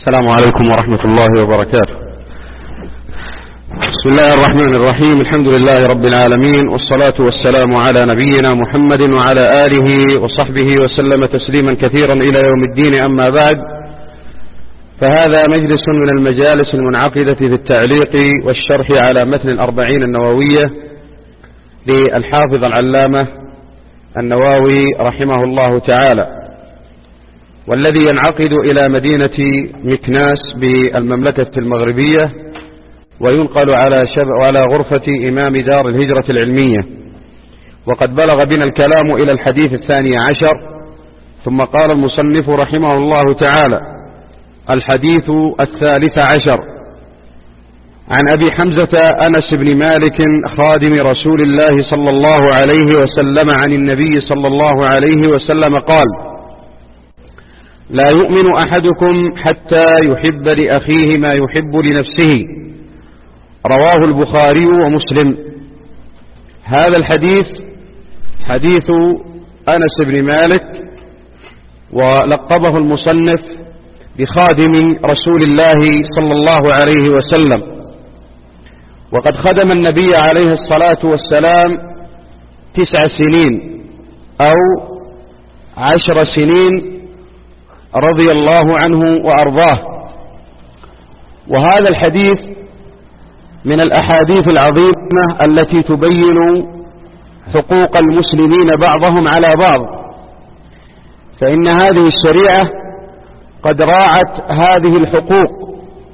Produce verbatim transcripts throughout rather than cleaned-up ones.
السلام عليكم ورحمة الله وبركاته. بسم الله الرحمن الرحيم. الحمد لله رب العالمين، والصلاة والسلام على نبينا محمد وعلى آله وصحبه وسلم تسليما كثيرا إلى يوم الدين. أما بعد، فهذا مجلس من المجالس المنعقدة في التعليق والشرح على متن الأربعين النووية للحافظ العلامة النووي رحمه الله تعالى، والذي ينعقد إلى مدينة مكناس بالمملكة المغربية، وينقل على, على غرفة إمام دار الهجرة العلمية. وقد بلغ بنا الكلام إلى الحديث الثاني عشر، ثم قال المصنف رحمه الله تعالى: الحديث الثالث عشر عن أبي حمزة أنس بن مالك خادم رسول الله صلى الله عليه وسلم عن النبي صلى الله عليه وسلم قال: لا يؤمن أحدكم حتى يحب لأخيه ما يحب لنفسه. رواه البخاري ومسلم. هذا الحديث حديث أنس بن مالك، ولقبه المصنف بخادم رسول الله صلى الله عليه وسلم، وقد خدم النبي عليه الصلاة والسلام تسع سنين أو عشر سنين رضي الله عنه وأرضاه. وهذا الحديث من الأحاديث العظيمة التي تبين حقوق المسلمين بعضهم على بعض، فإن هذه الشريعة قد راعت هذه الحقوق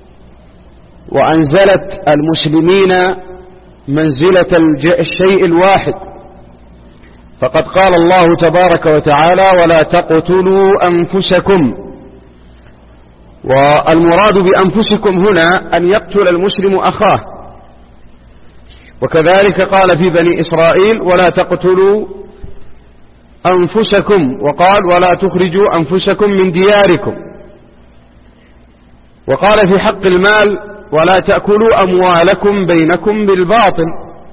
وأنزلت المسلمين منزلة الشيء الواحد. فقد قال الله تبارك وتعالى: ولا تقتلوا أنفسكم. والمراد بأنفسكم هنا أن يقتل المسلم أخاه، وكذلك قال في بني إسرائيل: ولا تقتلوا أنفسكم، وقال: ولا تخرجوا أنفسكم من دياركم. وقال في حق المال: ولا تأكلوا أموالكم بينكم بالباطل.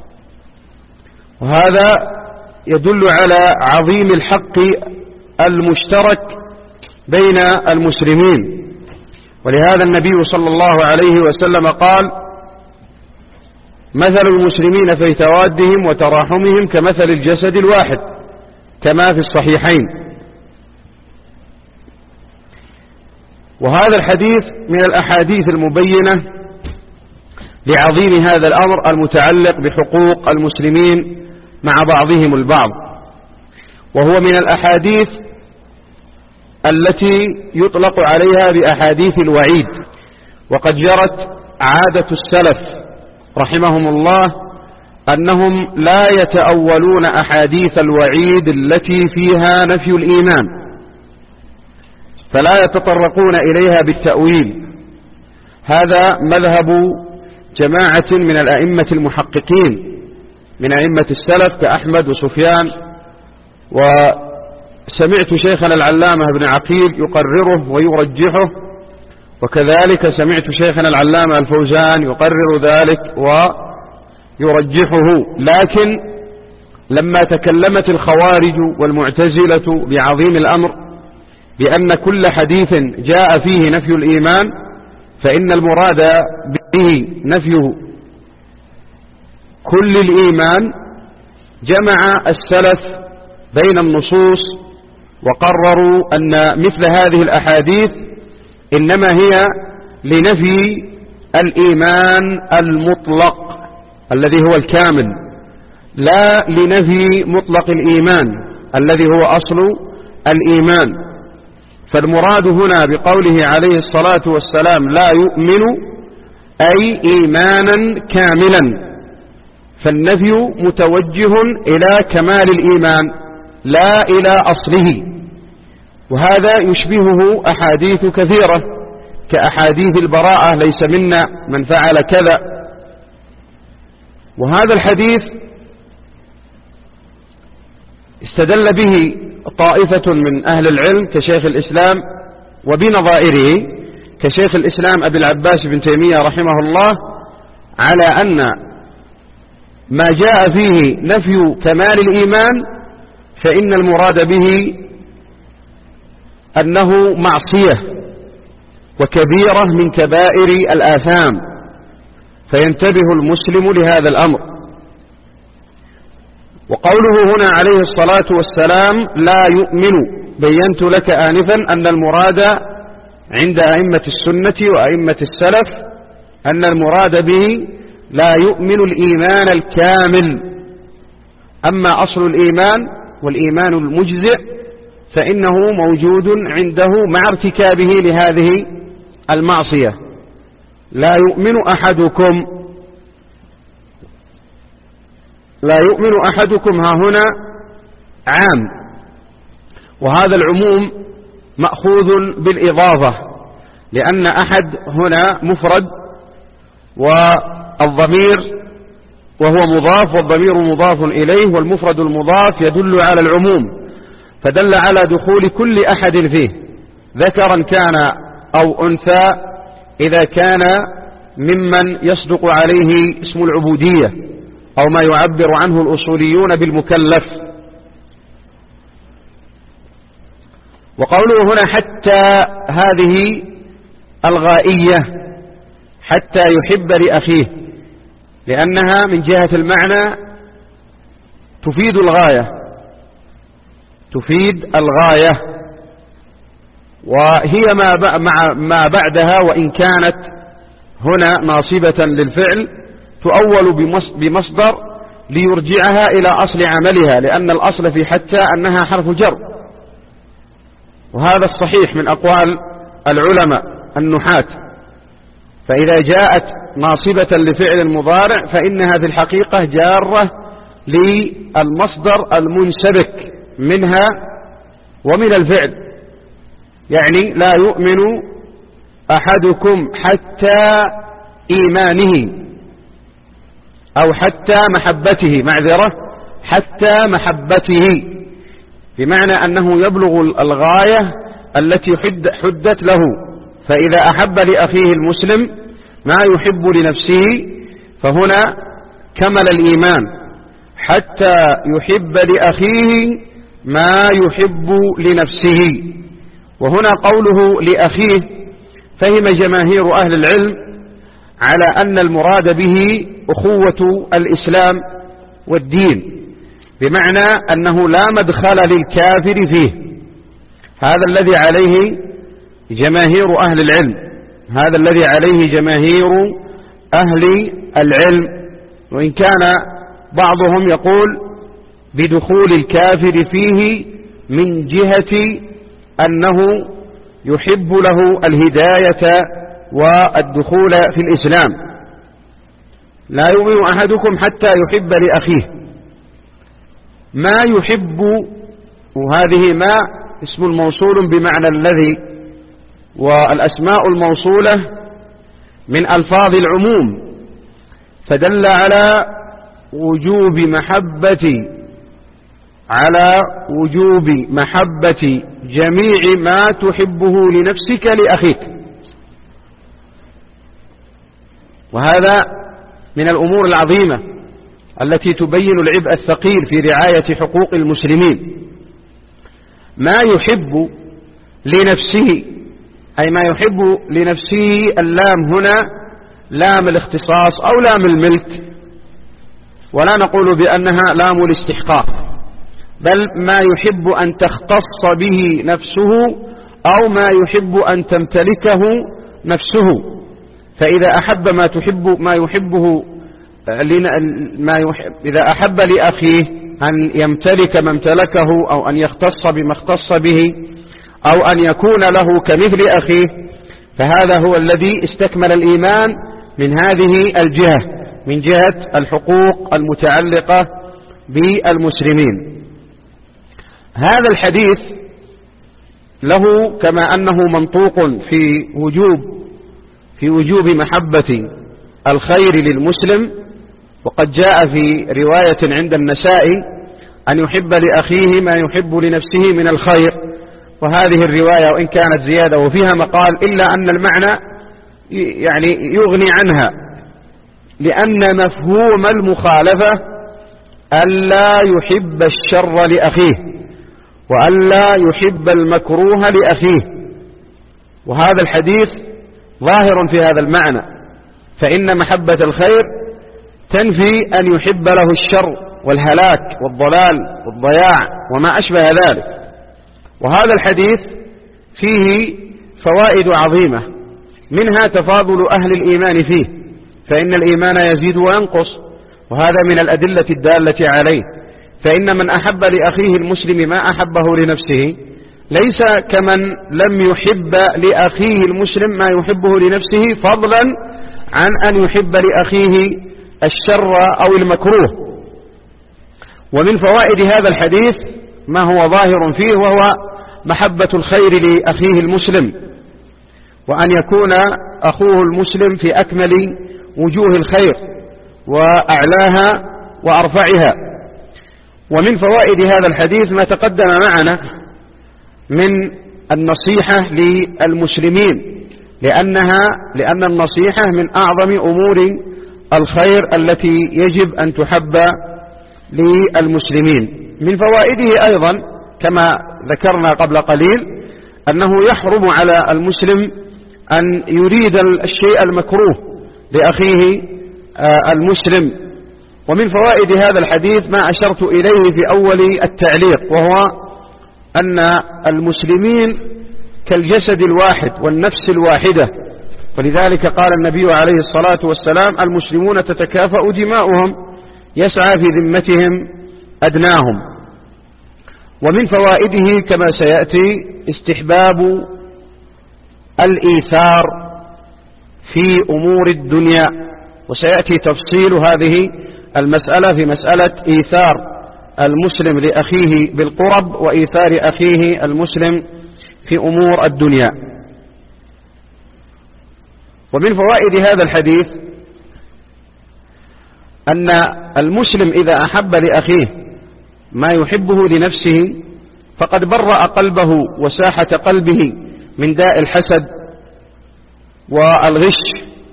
وهذا يدل على عظيم الحق المشترك بين المسلمين. ولهذا النبي صلى الله عليه وسلم قال: مثل المسلمين في توادهم وتراحمهم كمثل الجسد الواحد، كما في الصحيحين. وهذا الحديث من الأحاديث المبينة لعظيم هذا الأمر المتعلق بحقوق المسلمين مع بعضهم البعض، وهو من الأحاديث التي يطلق عليها بأحاديث الوعيد. وقد جرت عادة السلف رحمهم الله أنهم لا يتأولون أحاديث الوعيد التي فيها نفي الإيمان، فلا يتطرقون إليها بالتأويل. هذا مذهب جماعة من الأئمة المحققين من أئمة السلف كأحمد وسفيان، وسمعت شيخنا العلامة ابن عقيل يقرره ويرجحه، وكذلك سمعت شيخنا العلامة الفوزان يقرر ذلك ويرجحه. لكن لما تكلمت الخوارج والمعتزلة بعظيم الأمر بأن كل حديث جاء فيه نفي الإيمان فإن المراد به نفيه كل الإيمان، جمع السلف بين النصوص وقرروا أن مثل هذه الأحاديث إنما هي لنفي الإيمان المطلق الذي هو الكامل، لا لنفي مطلق الإيمان الذي هو أصل الإيمان. فالمراد هنا بقوله عليه الصلاة والسلام لا يؤمن أي إيمانا كاملا، فالنفي متوجه إلى كمال الإيمان لا إلى أصله. وهذا يشبهه أحاديث كثيرة كأحاديث البراءة: ليس منا من فعل كذا. وهذا الحديث استدل به طائفة من أهل العلم كشيخ الإسلام وبنظائره كشيخ الإسلام أبي العباس بن تيمية رحمه الله، على أن ما جاء فيه نفي كمال الإيمان فإن المراد به أنه معصية، وكبيرة من كبائر الآثام، فينتبه المسلم لهذا الأمر. وقوله هنا عليه الصلاة والسلام لا يؤمن، بينت لك آنفا أن المراد عند أئمة السنة وأئمة السلف أن المراد به لا يؤمن الإيمان الكامل. أما أصل الإيمان والإيمان المجزئ فإنه موجود عنده مع ارتكابه لهذه المعصية. لا يؤمن أحدكم، لا يؤمن أحدكم ها هنا عام، وهذا العموم مأخوذ بالإضافة، لأن أحد هنا مفرد والضمير وهو مضاف والضمير مضاف إليه، والمفرد المضاف يدل على العموم، فدل على دخول كل أحد فيه ذكرا كان أو أنثى، إذا كان ممن يصدق عليه اسم العبودية أو ما يعبر عنه الأصوليون بالمكلف. وقوله هنا حتى هذه الغائية، حتى يحب لأخيه، لأنها من جهة المعنى تفيد الغاية، تفيد الغاية، وهي ما ما بعدها وإن كانت هنا ناصبة للفعل تؤول بمصدر ليرجعها إلى أصل عملها، لأن الأصل في حتى أنها حرف جر، وهذا الصحيح من أقوال العلماء النحاة. فإذا جاءت ناصبة لفعل المضارع فإنها في الحقيقة جارة للمصدر المنسبك منها ومن الفعل، يعني لا يؤمن أحدكم حتى إيمانه أو حتى محبته، معذرة حتى محبته، بمعنى أنه يبلغ الغاية التي حدت له. فإذا أحب لأخيه المسلم ما يحب لنفسه فهنا كمل الإيمان، حتى يحب لأخيه ما يحب لنفسه. وهنا قوله لأخيه فهم جماهير أهل العلم على أن المراد به أخوة الإسلام والدين، بمعنى أنه لا مدخل للكافر فيه. هذا الذي عليه جماهير أهل العلم، هذا الذي عليه جماهير أهل العلم، وإن كان بعضهم يقول بدخول الكافر فيه من جهة أنه يحب له الهداية والدخول في الإسلام. لا يؤمن أحدكم حتى يحب لأخيه، ما يحب، وهذه ما اسم موصول بمعنى الذي، والأسماء الموصولة من ألفاظ العموم، فدل على وجوب محبة على وجوب محبة جميع ما تحبه لنفسك لأخيك. وهذا من الأمور العظيمة التي تبين العبء الثقيل في رعاية حقوق المسلمين. ما يحب لنفسه، أي ما يحب لنفسه، اللام هنا لام الاختصاص أو لام الملك، ولا نقول بأنها لام الاستحقاق، بل ما يحب أن تختص به نفسه أو ما يحب أن تمتلكه نفسه. فإذا أحب ما تحب ما يحبه ما يحب إذا أحب لأخيه أن يمتلك ما امتلكه أو أن يختص بما اختص به أو أن يكون له كمثل أخيه، فهذا هو الذي استكمل الإيمان من هذه الجهة، من جهة الحقوق المتعلقة بالمسلمين. هذا الحديث له كما أنه منطوق في وجوب في وجوب محبة الخير للمسلم، وقد جاء في رواية عند النسائي أن يحب لأخيه ما يحب لنفسه من الخير، وهذه الرواية وإن كانت زيادة وفيها مقال إلا أن المعنى يعني يغني عنها، لأن مفهوم المخالفة ألا يحب الشر لأخيه وألا يحب المكروه لأخيه. وهذا الحديث ظاهر في هذا المعنى، فإن محبة الخير تنفي أن يحب له الشر والهلاك والضلال والضياع وما أشبه ذلك. وهذا الحديث فيه فوائد عظيمة، منها تفاضل أهل الإيمان فيه، فإن الإيمان يزيد وينقص، وهذا من الأدلة الدالة عليه. فإن من أحب لأخيه المسلم ما أحبه لنفسه ليس كمن لم يحب لأخيه المسلم ما يحبه لنفسه، فضلا عن أن يحب لأخيه الشر أو المكروه. ومن فوائد هذا الحديث ما هو ظاهر فيه، وهو محبة الخير لأخيه المسلم، وأن يكون أخوه المسلم في أكمل وجوه الخير وأعلاها وأرفعها. ومن فوائد هذا الحديث ما تقدم معنا من النصيحة للمسلمين، لأنها لأن النصيحة من أعظم أمور الخير التي يجب أن تحب للمسلمين. من فوائده أيضا كما ذكرنا قبل قليل أنه يحرم على المسلم أن يريد الشيء المكروه لأخيه المسلم. ومن فوائد هذا الحديث ما أشرت إليه في أول التعليق، وهو أن المسلمين كالجسد الواحد والنفس الواحدة، ولذلك قال النبي عليه الصلاة والسلام: المسلمون تتكافأ دماؤهم يسعى في ذمتهم أدناهم. ومن فوائده كما سيأتي استحباب الإيثار في أمور الدنيا، وسيأتي تفصيل هذه المسألة في مسألة إيثار المسلم لأخيه بالقرب وإيثار أخيه المسلم في أمور الدنيا. ومن فوائد هذا الحديث أن المسلم إذا أحب لأخيه ما يحبه لنفسه فقد برأ قلبه وساحة قلبه من داء الحسد والغش.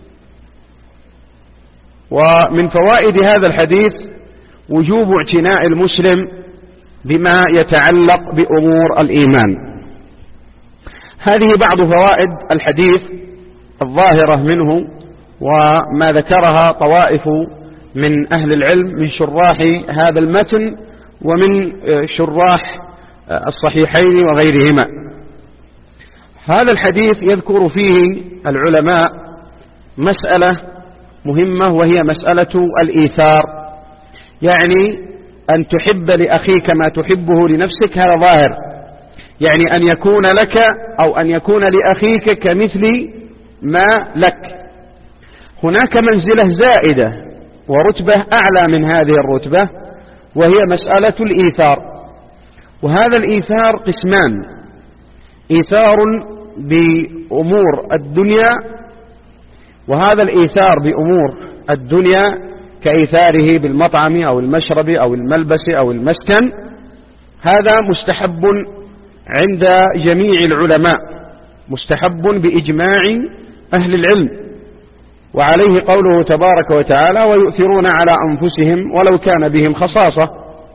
ومن فوائد هذا الحديث وجوب اعتناء المسلم بما يتعلق بأمور الإيمان. هذه بعض فوائد الحديث الظاهرة منه، وما ذكرها طوائف من أهل العلم من شراح هذا المتن ومن شراح الصحيحين وغيرهما. هذا الحديث يذكر فيه العلماء مسألة مهمة، وهي مسألة الإيثار، يعني أن تحب لأخيك ما تحبه لنفسك، هذا ظاهر، يعني أن يكون لك أو أن يكون لأخيك كمثل ما لك. هناك منزلة زائدة ورتبة أعلى من هذه الرتبة، وهي مسألة الإيثار. وهذا الإيثار قسمان: إيثار بأمور الدنيا، وهذا الإيثار بأمور الدنيا كإيثاره بالمطعم أو المشرب أو الملبس أو المسكن، هذا مستحب عند جميع العلماء، مستحب بإجماع أهل العلم، وعليه قوله تبارك وتعالى: ويؤثرون على أنفسهم ولو كان بهم خصاصة.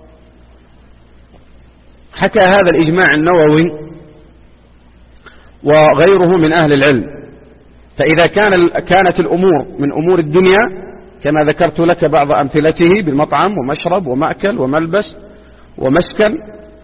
حكى هذا الإجماع النووي وغيره من أهل العلم. فإذا كان كانت الأمور من أمور الدنيا كما ذكرت لك بعض أمثلته بالمطعم ومشرب ومأكل وملبس ومسكن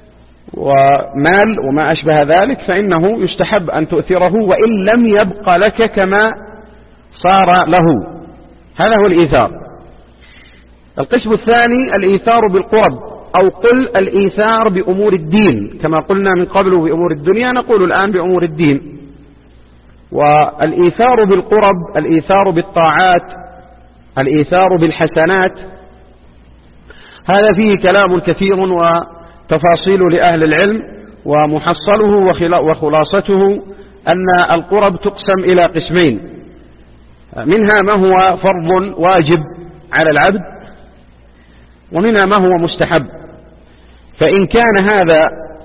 ومال وما أشبه ذلك، فإنه يستحب أن تؤثره وإن لم يبق لك كما صار له. هذا هو الإيثار. القسم الثاني الإيثار بالقرب، أو قل الإيثار بأمور الدين، كما قلنا من قبل بأمور الدنيا نقول الآن بأمور الدين. والإيثار بالقرب، الإيثار بالطاعات، الإيثار بالحسنات، هذا فيه كلام كثير وتفاصيل لأهل العلم، ومحصله وخلاصته أن القرب تقسم إلى قسمين: منها ما هو فرض واجب على العبد، ومنها ما هو مستحب. فإن كان هذا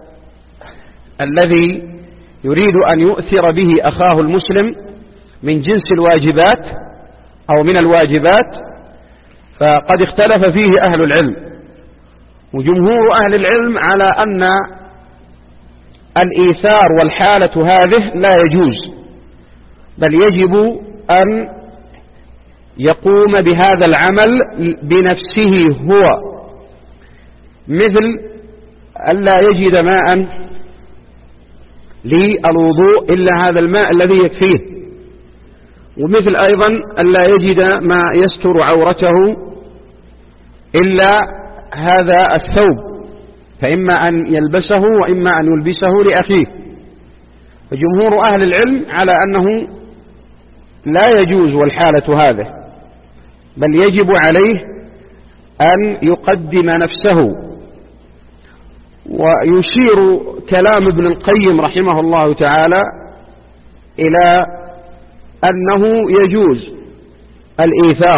الذي يريد أن يؤثر به أخاه المسلم من جنس الواجبات أو من الواجبات، فقد اختلف فيه أهل العلم، وجمهور أهل العلم على أن الإيثار والحالة هذه لا يجوز، بل يجب أن يقوم بهذا العمل بنفسه هو، مثل ألا يجد ماء للوضوء إلا هذا الماء الذي يكفيه، ومثل أيضا ألا يجد ما يستر عورته إلا هذا الثوب، فإما أن يلبسه وإما أن يلبسه لأخيه. وجمهور أهل العلم على أنه لا يجوز والحالة هذه، بل يجب عليه أن يقدم نفسه. ويشير كلام ابن القيم رحمه الله تعالى إلى أنه يجوز الإيثار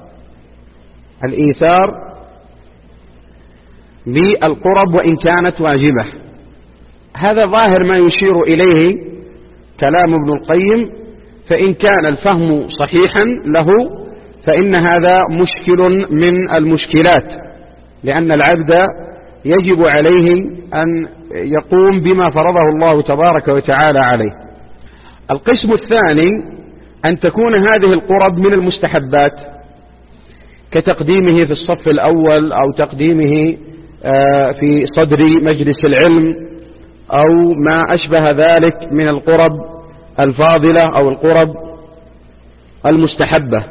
الإيثار بالقرب وإن كانت واجبة. هذا ظاهر ما يشير إليه كلام ابن القيم، فإن كان الفهم صحيحا له فإن هذا مشكل من المشكلات، لأن العبد يجب عليه أن يقوم بما فرضه الله تبارك وتعالى عليه. القسم الثاني أن تكون هذه القرب من المستحبات، كتقديمه في الصف الأول أو تقديمه في صدر مجلس العلم أو ما أشبه ذلك من القرب الفاضلة أو القرب المستحبة.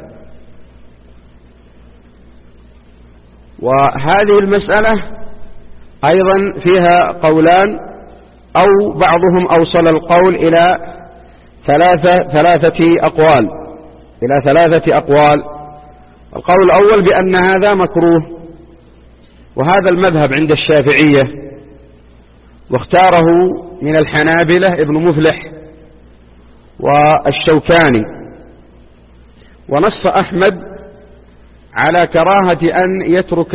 وهذه المسألة أيضا فيها قولان، أو بعضهم أوصل القول إلى ثلاثة, ثلاثة أقوال إلى ثلاثة أقوال. القول الأول بأن هذا مكروه، وهذا المذهب عند الشافعية، واختاره من الحنابلة ابن مفلح والشوكاني. ونص أحمد على كراهة أن يترك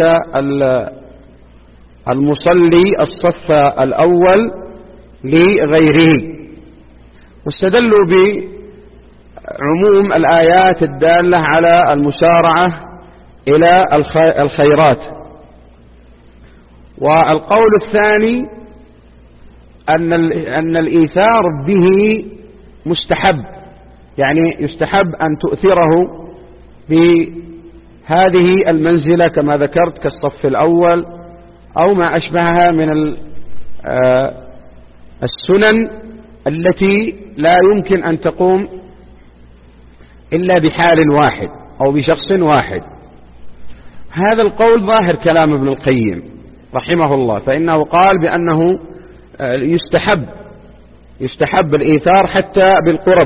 المصلي الصف الأول لغيره، واستدلوا بعموم الآيات الدالة على المسارعة إلى الخيرات. والقول الثاني أن أن الإيثار به مستحب، يعني يستحب أن تؤثره بهذه المنزلة كما ذكرت كالصف الأول أو ما أشبهها من السنن التي لا يمكن أن تقوم إلا بحال واحد أو بشخص واحد. هذا القول ظاهر كلام ابن القيم رحمه الله، فإنه قال بأنه يستحب يستحب الإيثار حتى بالقرب.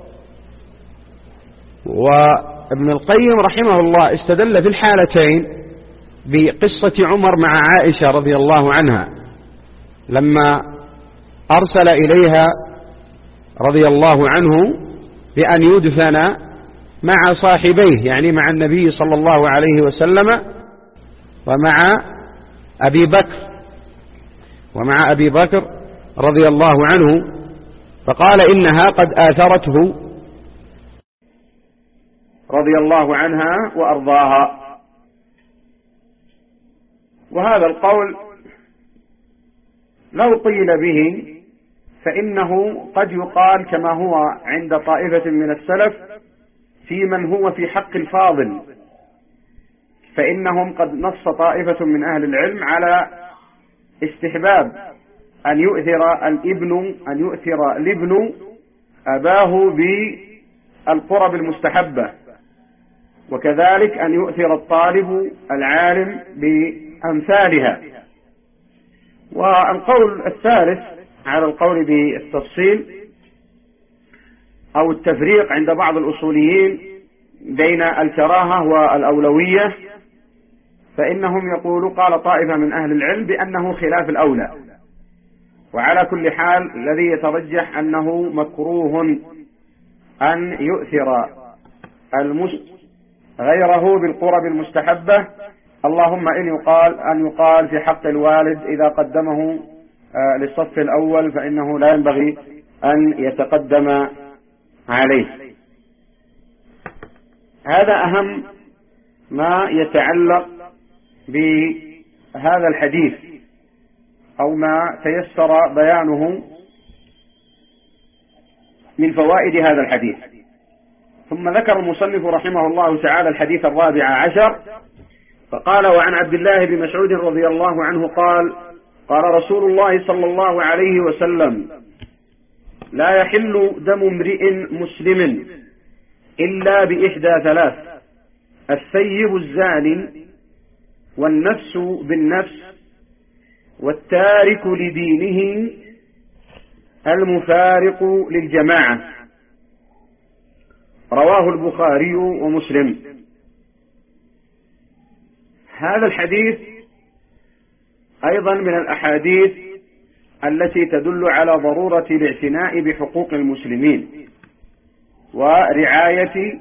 وابن القيم رحمه الله استدل في الحالتين بقصة عمر مع عائشة رضي الله عنها، لما أرسل إليها رضي الله عنه بأن يدفن مع صاحبيه، يعني مع النبي صلى الله عليه وسلم ومع أبي بكر ومع أبي بكر رضي الله عنه، فقال إنها قد آثرته رضي الله عنها وأرضاها. وهذا القول لو قيل به فإنه قد يقال كما هو عند طائفة من السلف في من هو في حق الفاضل، فإنهم قد نص طائفة من أهل العلم على استحباب أن يؤثر الابن أن يؤثر الابن أباه بالقرب المستحبة، وكذلك أن يؤثر الطالب العالم بأمثالها. والقول الثالث على القول بالتفصيل أو التفريق عند بعض الأصوليين بين الكراهة والأولوية، فإنهم يقولوا قال طائفة من أهل العلم بأنه خلاف الأولى. وعلى كل حال الذي يترجح أنه مكروه أن يؤثر المسلم غيره بالقرب المستحبة، اللهم إن يقال أن يقال في حق الوالد إذا قدمه للصف الأول فإنه لا ينبغي أن يتقدم عليه. هذا أهم ما يتعلق بهذا الحديث أو ما تيسر بيانه من فوائد هذا الحديث. ثم ذكر المصنف رحمه الله تعالى الحديث الرابع عشر فقال: وعن عبد الله بن مسعود رضي الله عنه قال: قال رسول الله صلى الله عليه وسلم: لا يحل دم امرئ مسلم إلا بإحدى ثلاث: الثيب الزاني، والنفس بالنفس، والتارك لدينه المفارق للجماعة. رواه البخاري ومسلم. هذا الحديث أيضا من الأحاديث التي تدل على ضرورة الاعتناء بحقوق المسلمين ورعاية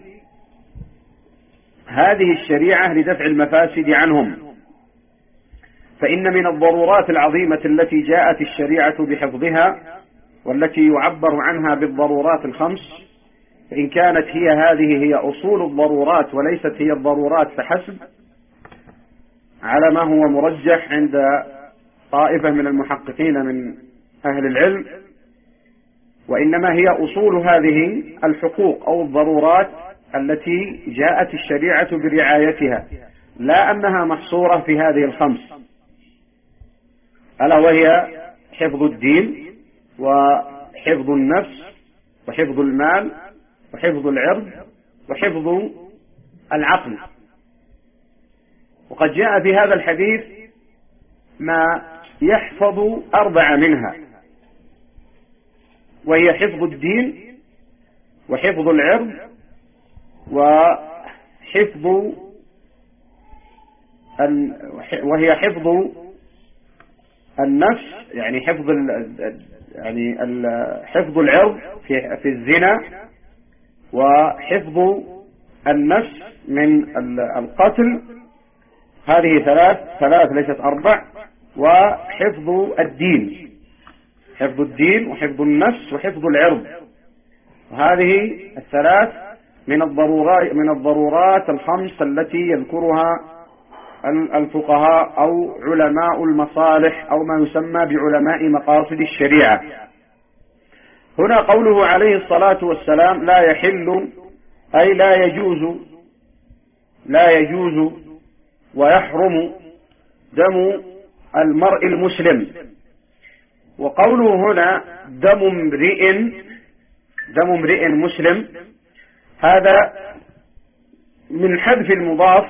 هذه الشريعة لدفع المفاسد عنهم، فإن من الضرورات العظيمة التي جاءت الشريعة بحفظها والتي يعبر عنها بالضرورات الخمس، فإن كانت هي هذه هي أصول الضرورات وليست هي الضرورات فحسب على ما هو مرجح عند طائفة من المحققين من أهل العلم، وإنما هي أصول هذه الحقوق أو الضرورات التي جاءت الشريعة برعايتها، لا أنها محصورة في هذه الخمس، ألا وهي حفظ الدين وحفظ النفس وحفظ المال وحفظ العرض وحفظ العقل. وقد جاء في هذا الحديث ما يحفظ أربع منها، وهي حفظ الدين وحفظ العرض وحفظ وهي حفظ النفس، يعني حفظ يعني حفظ العرض في في الزنا، وحفظ النفس من القتل. هذه ثلاث ثلاث ليست أربع. وحفظ الدين، حفظ الدين وحفظ النفس وحفظ العرض، وهذه الثلاث من الضرورات من الضرورات الخمس التي يذكرها الفقهاء أو علماء المصالح أو ما يسمى بعلماء مقاصد الشريعة. هنا قوله عليه الصلاة والسلام: لا يحل، أي لا يجوز لا يجوز ويحرم دم المرء المسلم. وقوله هنا دم امرئ دم امرئ مسلم، هذا من حذف المضاف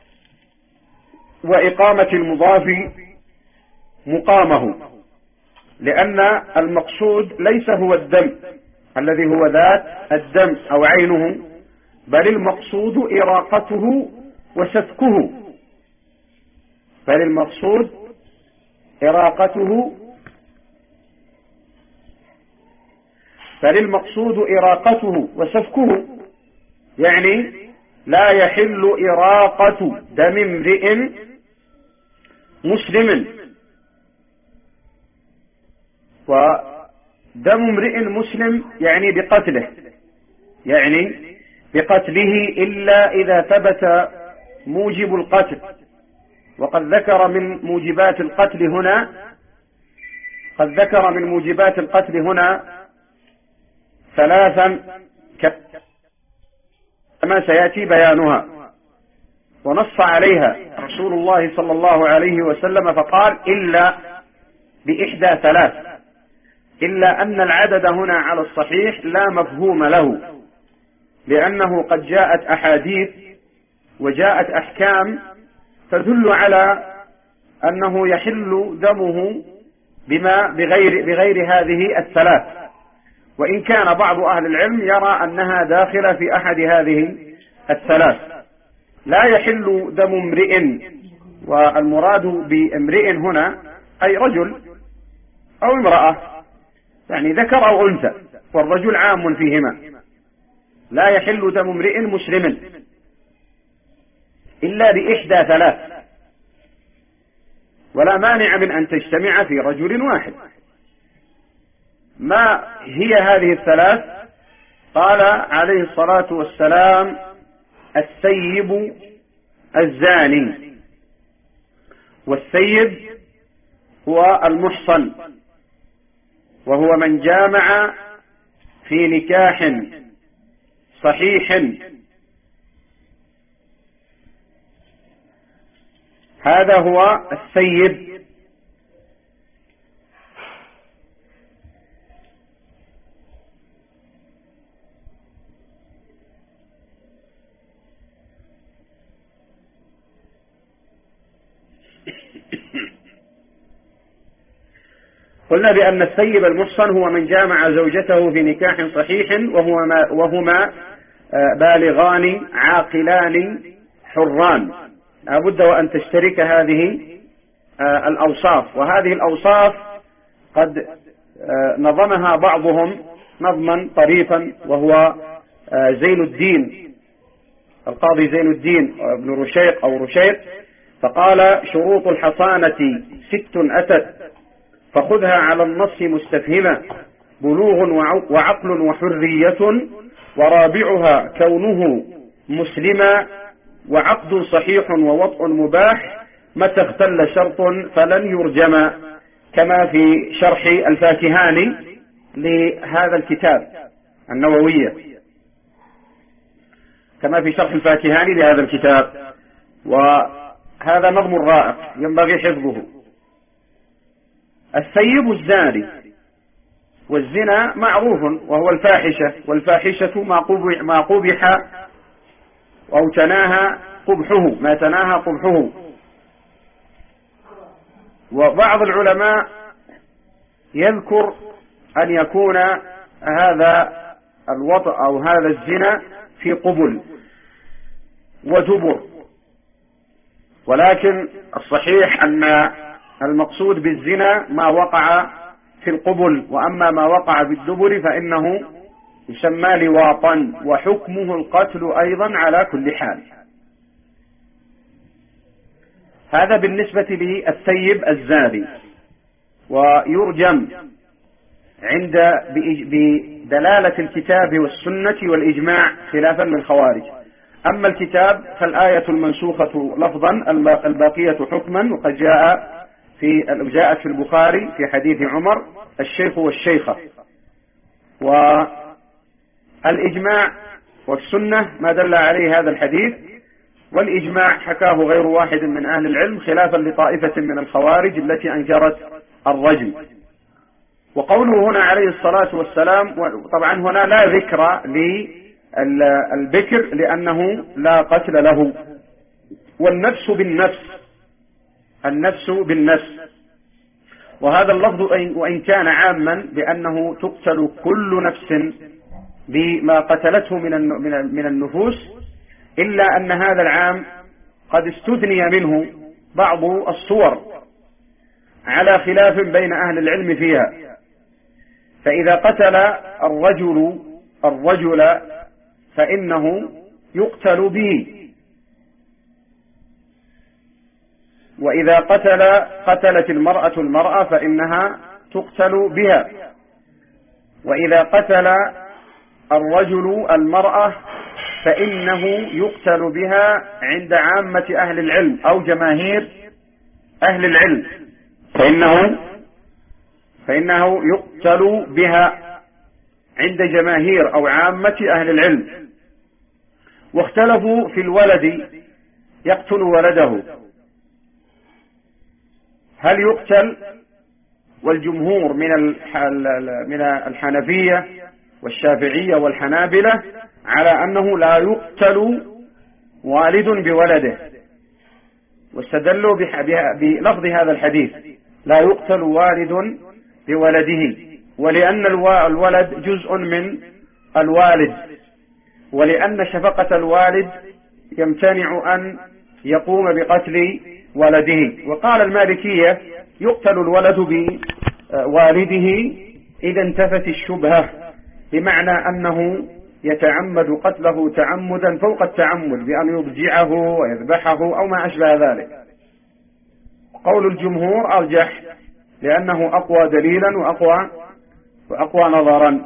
وإقامة المضاف مقامه، لأن المقصود ليس هو الدم الذي هو ذات الدم أو عينه، بل المقصود إراقته وسفكه بل المقصود إراقته بل المقصود إراقته وسفكه، يعني لا يحل إراقة دم امرئ مسلم. ودم امرئ مسلم يعني بقتله، يعني بقتله إلا إذا ثبت موجب القتل. وقد ذكر من موجبات القتل هنا قد ذكر من موجبات القتل هنا ثلاثا كما سيأتي بيانها، ونص عليها رسول الله صلى الله عليه وسلم فقال: إلا بإحدى ثلاث، إلا أن العدد هنا على الصحيح لا مفهوم له، لأنه قد جاءت أحاديث وجاءت أحكام تدل على أنه يحل دمه بما بغير, بغير هذه الثلاث، وإن كان بعض أهل العلم يرى أنها داخلة في أحد هذه الثلاث. لا يحل دم امرئ، والمراد بامرئ هنا أي رجل أو امرأة، يعني ذكر أو أنثى، والرجل عام فيهما. لا يحل دم امرئ مسلم إلا بإحدى ثلاث، ولا مانع من أن تجتمع في رجل واحد. ما هي هذه الثلاث؟ قال عليه الصلاة والسلام: الثيب الزاني. والثيب هو المحصن، وهو من جامع في نكاح صحيح هذا هو السيب. قلنا بأن السيب المحصن هو من جامع زوجته في نكاح صحيح وهما, وهما بالغان عاقلان حران، لابد وأن تشترك هذه الأوصاف. وهذه الأوصاف قد نظمها بعضهم نظما طريفا، وهو زين الدين القاضي زين الدين ابن رشيق أو رشيق، فقال: شروط الحصانة ست أتت فخذها على النص مستفهما، بلوغ وعقل وحرية، ورابعها كونه مسلما، وعقد صحيح ووطء مباح، متى اختل شرط فلن يرجم، كما في شرح الفاكهاني لهذا الكتاب النووية، كما في شرح الفاكهاني لهذا الكتاب. وهذا نظم رائع ينبغي حفظه. السيب الزاني، والزنا معروف وهو الفاحشة، والفاحشة ما قبح أو تناهى قبحه، ما تناهى قبحه. وبعض العلماء يذكر أن يكون هذا الوطء أو هذا الزنا في قبل ودبر، ولكن الصحيح أن المقصود بالزنا ما وقع في القبل، وأما ما وقع بالدبر فإنه يسمى لواطا، وحكمه القتل أيضا على كل حال. هذا بالنسبة للسيب الزاني، ويرجم عند بدلالة الكتاب والسنة والإجماع خلافا للخوارج. أما الكتاب فالآية المنسوخة لفظا الباقية حكما، وقد جاء في جاءت في البخاري في حديث عمر الشيخ والشيخة. والإجماع والسنة ما دل عليه هذا الحديث، والإجماع حكاه غير واحد من أهل العلم خلافا لطائفة من الخوارج التي أنكرت الرجم. وقوله هنا عليه الصلاة والسلام، طبعا هنا لا ذكر للبكر لأنه لا قتل له، والنفس بالنفس، النفس بالنفس. وهذا اللفظ وإن كان عاما بأنه تقتل كل نفس بما قتلته من النفوس، إلا أن هذا العام قد استثني منه بعض الصور على خلاف بين أهل العلم فيها. فإذا قتل الرجل الرجل فإنه يقتل به، وإذا قتل قتلت المرأة المرأة فإنها تقتل بها، وإذا قتل الرجل المرأة فإنه يقتل بها عند عامة أهل العلم أو جماهير أهل العلم، فإنه فإنه يقتل بها عند جماهير أو عامة أهل العلم. واختلفوا في الولد يقتل ولده، هل يقتل؟ والجمهور من من الحنفية والشافعية والحنابلة على أنه لا يقتل والد بولده، واستدلوا بلفظ هذا الحديث: لا يقتل والد بولده، ولأن الولد جزء من الوالد، ولأن شفقة الوالد يمتنع أن يقوم بقتل ولده. وقال المالكية: يقتل الولد بوالده إذا انتفت الشبهة، بمعنى أنه يتعمد قتله تعمدا فوق التعمد بأن يضجعه ويذبحه أو ما أشبه ذلك. قول الجمهور أرجح لأنه أقوى دليلا وأقوى وأقوى نظرا.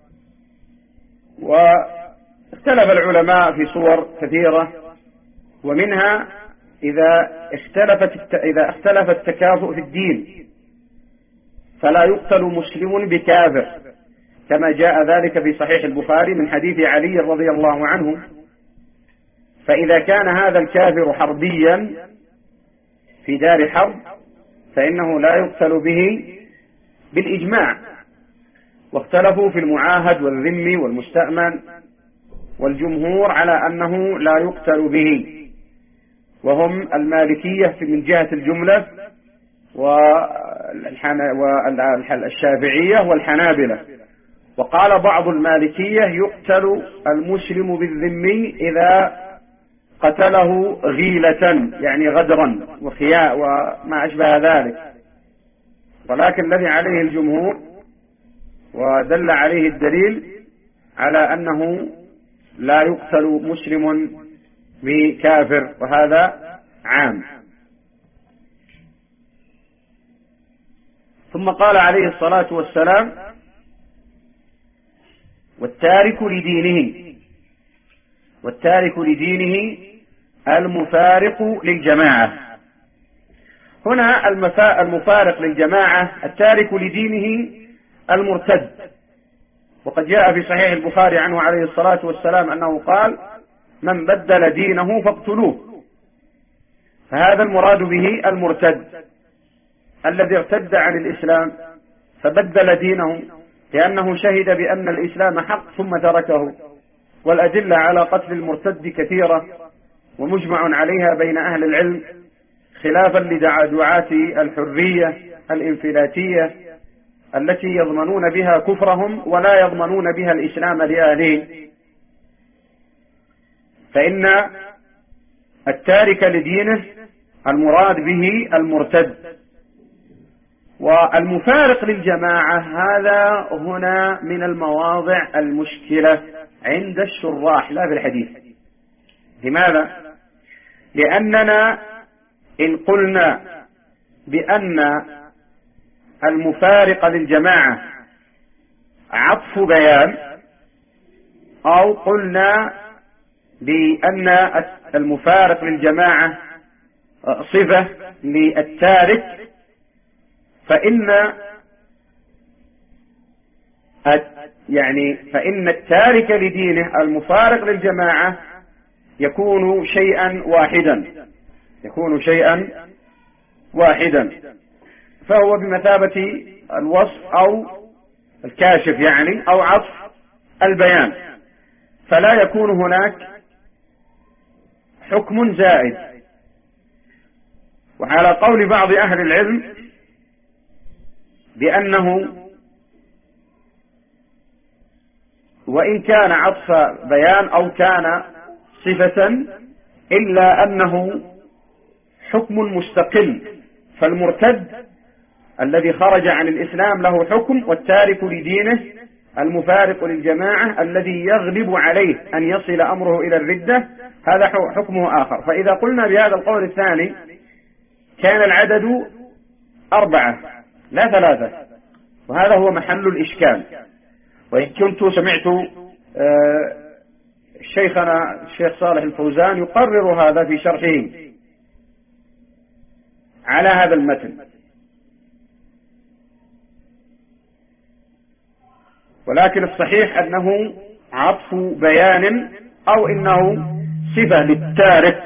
واختلف العلماء في صور كثيرة، ومنها إذا اختلفت إذا اختلف التكافؤ في الدين فلا يقتل مسلم بكافر، كما جاء ذلك في صحيح البخاري من حديث علي رضي الله عنه. فإذا كان هذا الكافر حربيا في دار حرب فإنه لا يقتل به بالإجماع، واختلفوا في المعاهد والذمي والمستأمن، والجمهور على أنه لا يقتل به، وهم المالكية من جهة الجملة والشافعية والحنابلة. وقال بعض المالكية يقتل المسلم بالذمي إذا قتله غيلة يعني غدرا وخياء وما أشبه ذلك، ولكن الذي عليه الجمهور ودل عليه الدليل على أنه لا يقتل مسلم بكافر، وهذا عام. ثم قال عليه الصلاة والسلام والتارك لدينه، والتارك لدينه المفارق للجماعة. هنا المفارق للجماعة التارك لدينه المرتد، وقد جاء في صحيح البخاري عنه عليه الصلاة والسلام أنه قال من بدل دينه فاقتلوه. فهذا المراد به المرتد الذي ارتد عن الإسلام فبدل دينه لأنه شهد بأن الإسلام حق ثم تركه. والأدلة على قتل المرتد كثيرة ومجمع عليها بين أهل العلم، خلافا لدعاة الحرية الانفلاتية التي يضمنون بها كفرهم ولا يضمنون بها الإسلام لأهله. فإن التارك لدينه المراد به المرتد. والمفارق للجماعة هذا هنا من المواضع المشكلة عند الشراح لا في الحديث. لماذا؟ لأننا إن قلنا بأن المفارق للجماعة عطف بيان، أو قلنا بأن المفارق للجماعة صفة للتارك، فإن يعني فإن التارك لدينه المفارق للجماعة يكون شيئا واحدا، يكون شيئا واحدا فهو بمثابة الوصف أو الكاشف يعني أو عطف البيان، فلا يكون هناك حكم زائد. وعلى قول بعض أهل العلم بأنه وإن كان عطف بيان أو كان صفة إلا أنه حكم مستقل، فالمرتد الذي خرج عن الإسلام له حكم، والتارك لدينه المفارق للجماعة الذي يغلب عليه أن يصل أمره إلى الردة هذا حكمه آخر. فإذا قلنا بهذا القول الثاني كان العدد أربعة لا ثلاثة، وهذا هو محل الإشكال. وإن كنت سمعت شيخنا الشيخ صالح الفوزان يقرر هذا في شرحه على هذا المتن، ولكن الصحيح أنه عطف بيان أو إنه صفة للتارك.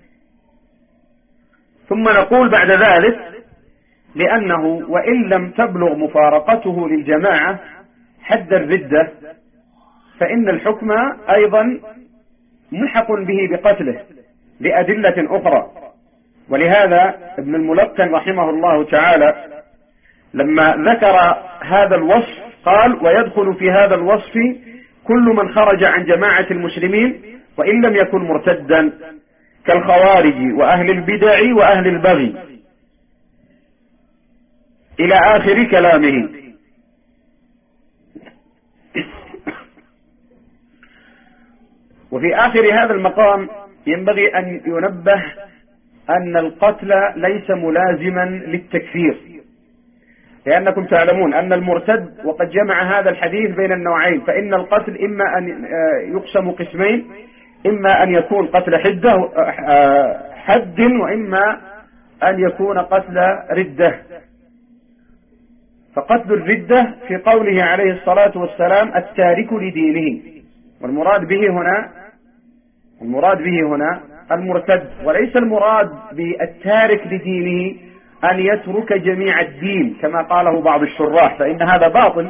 ثم نقول بعد ذلك لأنه وإن لم تبلغ مفارقته للجماعة حد الردة فإن الحكم أيضا ملحق به بقتله لأدلة أخرى. ولهذا ابن الملقن رحمه الله تعالى لما ذكر هذا الوصف قال ويدخل في هذا الوصف كل من خرج عن جماعة المسلمين وإن لم يكن مرتدا كالخوارج وأهل البدع وأهل البغي إلى آخر كلامه. وفي آخر هذا المقام ينبغي أن ينبه أن القتل ليس ملازما للتكفير، لأنكم تعلمون أن المرتد وقد جمع هذا الحديث بين النوعين، فإن القتل إما أن يقسم قسمين، إما أن يكون قتل حدة حد وإما أن يكون قتل ردة. فقتل الردة في قوله عليه الصلاة والسلام التارك لدينه، والمراد به هنا المراد به هنا المرتد، وليس المراد بالتارك لدينه أن يترك جميع الدين كما قاله بعض الشراح، فإن هذا باطل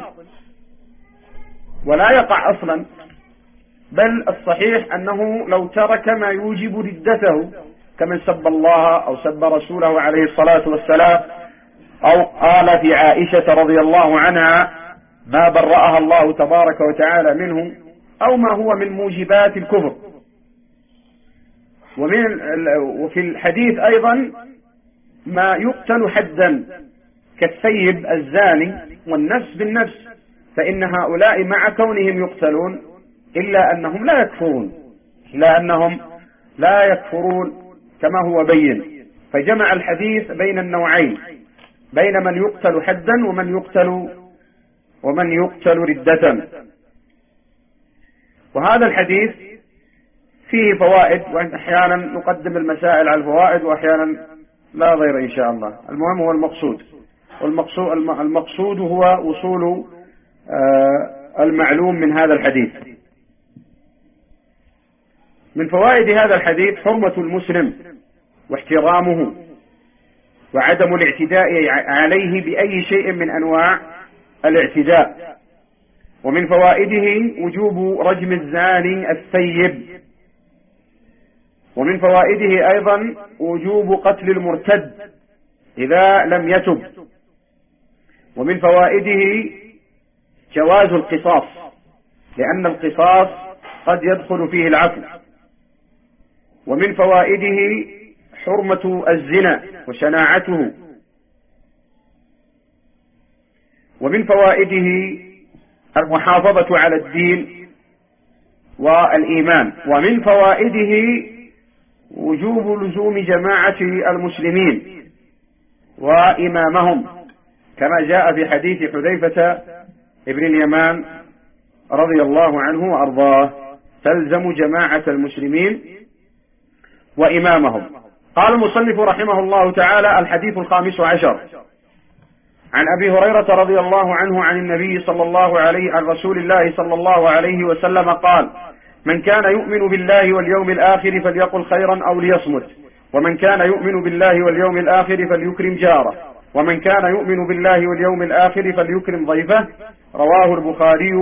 ولا يقع أصلا، بل الصحيح أنه لو ترك ما يوجب ردته كمن سب الله أو سب رسوله عليه الصلاة والسلام، أو قال في عائشة رضي الله عنها ما برأها الله تبارك وتعالى منه، أو ما هو من موجبات الكفر. ومن وفي الحديث أيضا ما يقتل حدا كالثيب الزاني والنفس بالنفس، فإن هؤلاء مع كونهم يقتلون إلا أنهم لا يكفرون إلا أنهم لا يكفرون كما هو بين، فجمع الحديث بين النوعين، بين من يقتل حدا ومن يقتل ومن يقتل ردة. وهذا الحديث فيه فوائد، وأحيانا نقدم المسائل على الفوائد وأحيانا لا غير إن شاء الله. المهم هو المقصود، والمقصود المقصود هو وصول المعلوم من هذا الحديث. من فوائد هذا الحديث حرمة المسلم واحترامه وعدم الاعتداء عليه بأي شيء من أنواع الاعتداء. ومن فوائده وجوب رجم الزاني الثيب. ومن فوائده أيضا وجوب قتل المرتد إذا لم يتب. ومن فوائده جواز القصاص، لأن القصاص قد يدخل فيه العفو. ومن فوائده حرمة الزنا وشناعته. ومن فوائده المحافظة على الدين والإيمان. ومن فوائده وجوب لزوم جماعة المسلمين وإمامهم، كما جاء في حديث حذيفة ابن اليمان رضي الله عنه وأرضاه: تلزم جماعة المسلمين وإمامهم. قال المصنف رحمه الله تعالى: الحديث الخامس عشر عن أبي هريرة رضي الله عنه عن النبي صلى الله عليه عن رسول الله صلى الله عليه وسلم قال: من كان يؤمن بالله واليوم الآخر فليقل خيرا أو ليصمت، ومن كان يؤمن بالله واليوم الآخر فليكرم جاره، ومن كان يؤمن بالله واليوم الآخر فليكرم ضيفه. رواه البخاري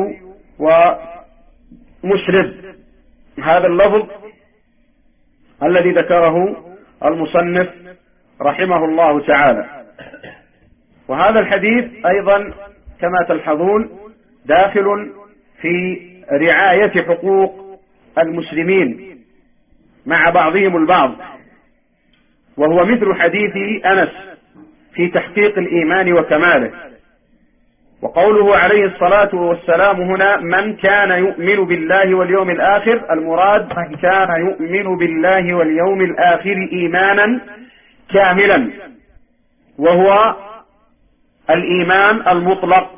ومسلم. هذا اللفظ الذي ذكره المصنف رحمه الله تعالى. وهذا الحديث أيضا كما تلحظون داخل في رعاية حقوق المسلمين مع بعضهم البعض، وهو مثل حديث أنس في تحقيق الإيمان وكماله. وقوله عليه الصلاة والسلام هنا: من كان يؤمن بالله واليوم الآخر، المراد من كان يؤمن بالله واليوم الآخر إيمانا كاملا، وهو الإيمان المطلق.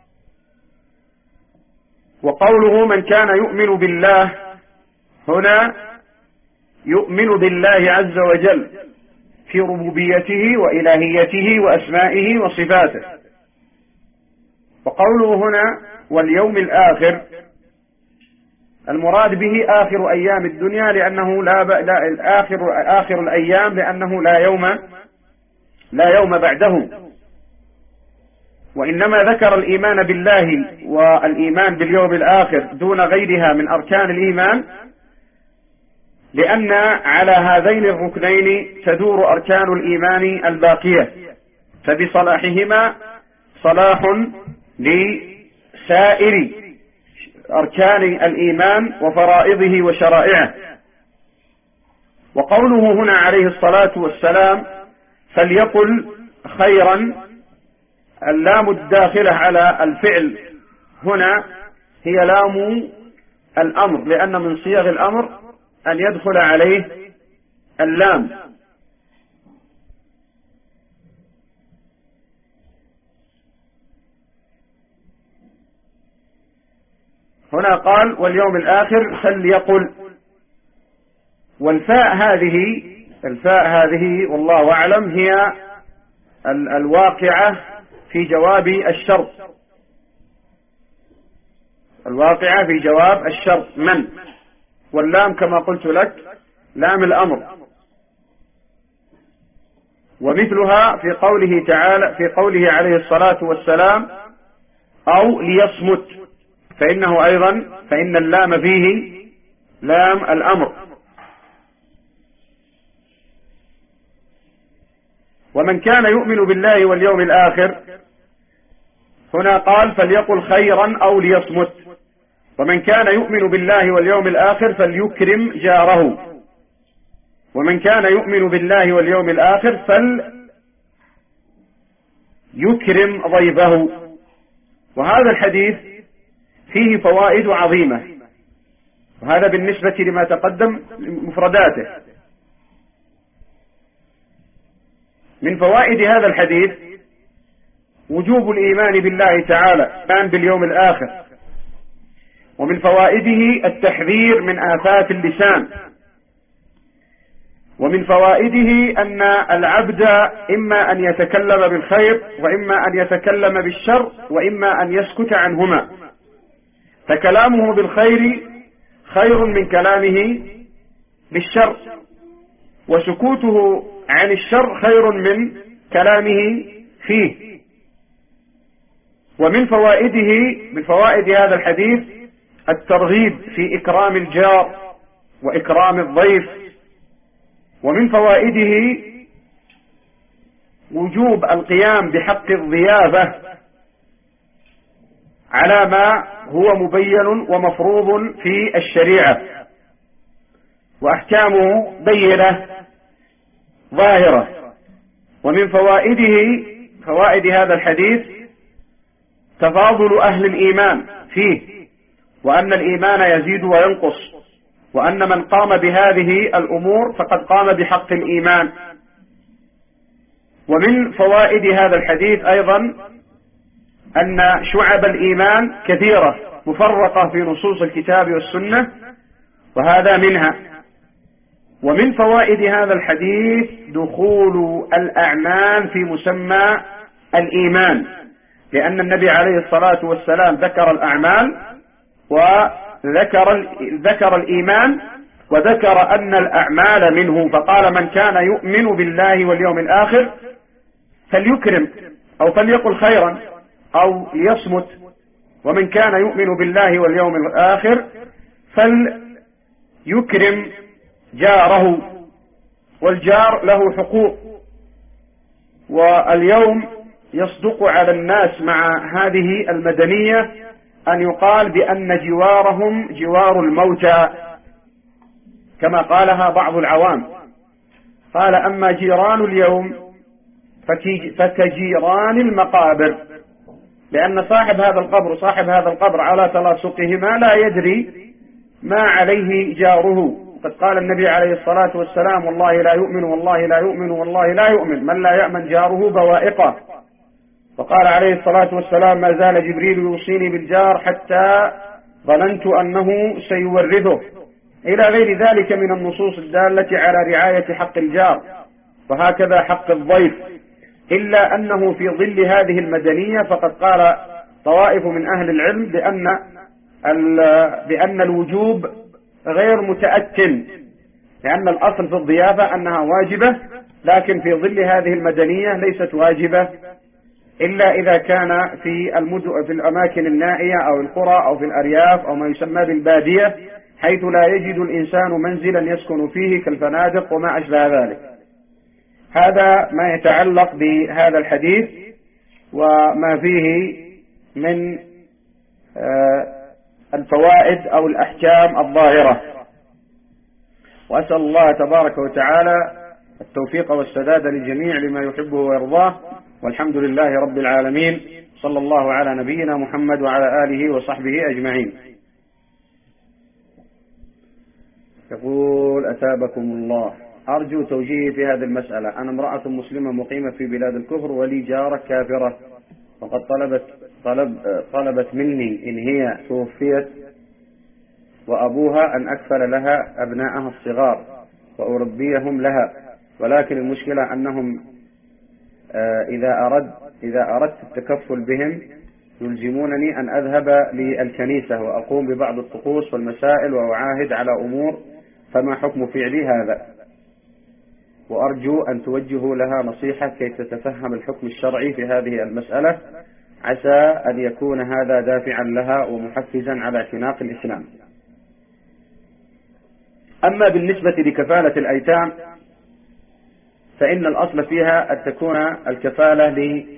وقوله من كان يؤمن بالله هنا يؤمن بالله عز وجل في ربوبيته وإلهيته وأسمائه وصفاته. وقوله هنا واليوم الآخر المراد به آخر أيام الدنيا، لأنه لا, ب... لا الآخر آخر الأيام لأنه لا يوم لا يوم بعده. وإنما ذكر الإيمان بالله والإيمان باليوم الآخر دون غيرها من أركان الإيمان، لأن على هذين الركنين تدور أركان الإيمان الباقية، فبصلاحهما صلاح لسائر أركان الإيمان وفرائضه وشرائعه. وقوله هنا عليه الصلاة والسلام فليقل خيرا، اللام الداخلة على الفعل هنا هي لام الأمر، لأن من صيغ الأمر أن يدخل عليه اللام. هنا قال واليوم الآخر فليقل، والفاء هذه الفاء هذه والله أعلم هي الواقعة في جواب الشرط، الواقعة في جواب الشرط من، واللام كما قلت لك لام الأمر. ومثلها في قوله تعالى في قوله عليه الصلاة والسلام أو ليصمت، فإنه أيضا فإن اللام فيه لام الأمر. ومن كان يؤمن بالله واليوم الآخر هنا قال فليقل خيرا أو ليصمت، ومن كان يؤمن بالله واليوم الآخر فليكرم جاره، ومن كان يؤمن بالله واليوم الآخر فليكرم ضيفه. وهذا الحديث فيه فوائد عظيمة، وهذا بالنسبة لما تقدم مفرداته. من فوائد هذا الحديث وجوب الإيمان بالله تعالى، الإيمان باليوم الآخر. ومن فوائده التحذير من آفات اللسان. ومن فوائده أن العبد إما أن يتكلم بالخير وإما أن يتكلم بالشر وإما أن يسكت عنهما، فكلامه بالخير خير من كلامه بالشر، وسكوته عن الشر خير من كلامه فيه. ومن فوائده من فوائد هذا الحديث الترغيب في إكرام الجار وإكرام الضيف. ومن فوائده وجوب القيام بحق الضيافة على ما هو مبين ومفروض في الشريعة، وأحكامه بينة ظاهرة. ومن فوائده فوائد هذا الحديث تفاضل أهل الإيمان فيه، وأن الإيمان يزيد وينقص، وأن من قام بهذه الأمور فقد قام بحق الإيمان. ومن فوائد هذا الحديث أيضا أن شعب الإيمان كثيرة مفرقة في نصوص الكتاب والسنة، وهذا منها. ومن فوائد هذا الحديث دخول الأعمال في مسمى الإيمان، لأن النبي عليه الصلاة والسلام ذكر الأعمال وذكر ذكر الإيمان وذكر أن الأعمال منه، فقال من كان يؤمن بالله واليوم الآخر فليكرم أو فليقل خيرا أو ليصمت، ومن كان يؤمن بالله واليوم الآخر فليكرم جاره، والجار له حقوق. واليوم يصدق على الناس مع هذه المدنية أن يقال بأن جوارهم جوار الموتى، كما قالها بعض العوام، قال أما جيران اليوم فكجيران المقابر، لأن صاحب هذا القبر صاحب هذا القبر على تلاصقهما لا يدري ما عليه جاره. قد قال النبي عليه الصلاة والسلام والله لا يؤمن والله لا يؤمن والله لا يؤمن من لا يأمن جاره بوائقه. وقال عليه الصلاة والسلام ما زال جبريل يوصيني بالجار حتى ظننت أنه سيورثه، إلى غير ذلك من النصوص الدالة على رعاية حق الجار، وهكذا حق الضيف. إلا أنه في ظل هذه المدنية فقد قال طوائف من أهل العلم بأن بأن الوجوب غير متأتن، لأن الأصل في الضيافة أنها واجبة، لكن في ظل هذه المدنية ليست واجبة إلا إذا كان في المدن في الأماكن النائية أو القرى أو في الأرياف أو ما يسمى بالبادية، حيث لا يجد الإنسان منزلا يسكن فيه كالفنادق وما أشبه ذلك. هذا ما يتعلق بهذا الحديث وما فيه من الفوائد أو الأحكام الظاهرة. وأسأل الله تبارك وتعالى التوفيق والسداد للجميع لما يحبه ويرضاه، والحمد لله رب العالمين، صلى الله على نبينا محمد وعلى آله وصحبه أجمعين. يقول أثابكم الله، أرجو توجيهي في هذه المسألة. أنا امرأة مسلمة مقيمة في بلاد الكفر ولي جارة كافرة، وقد طلبت طلب طلبت مني إن هي توفيت وأبوها أن أكفل لها أبنائها الصغار وأربيهم لها، ولكن المشكلة أنهم إذا أرد إذا أردت التكفل بهم يلزمونني أن أذهب للكنيسة وأقوم ببعض الطقوس والمسائل وأعاهد على أمور، فما حكم فعلي هذا؟ وأرجو أن توجهوا لها نصيحة كي تتفهم الحكم الشرعي في هذه المسألة، عسى أن يكون هذا دافعا لها ومحفزا على اعتناق الإسلام. أما بالنسبة لكفالة الأيتام فإن الأصل فيها أن تكون الكفالة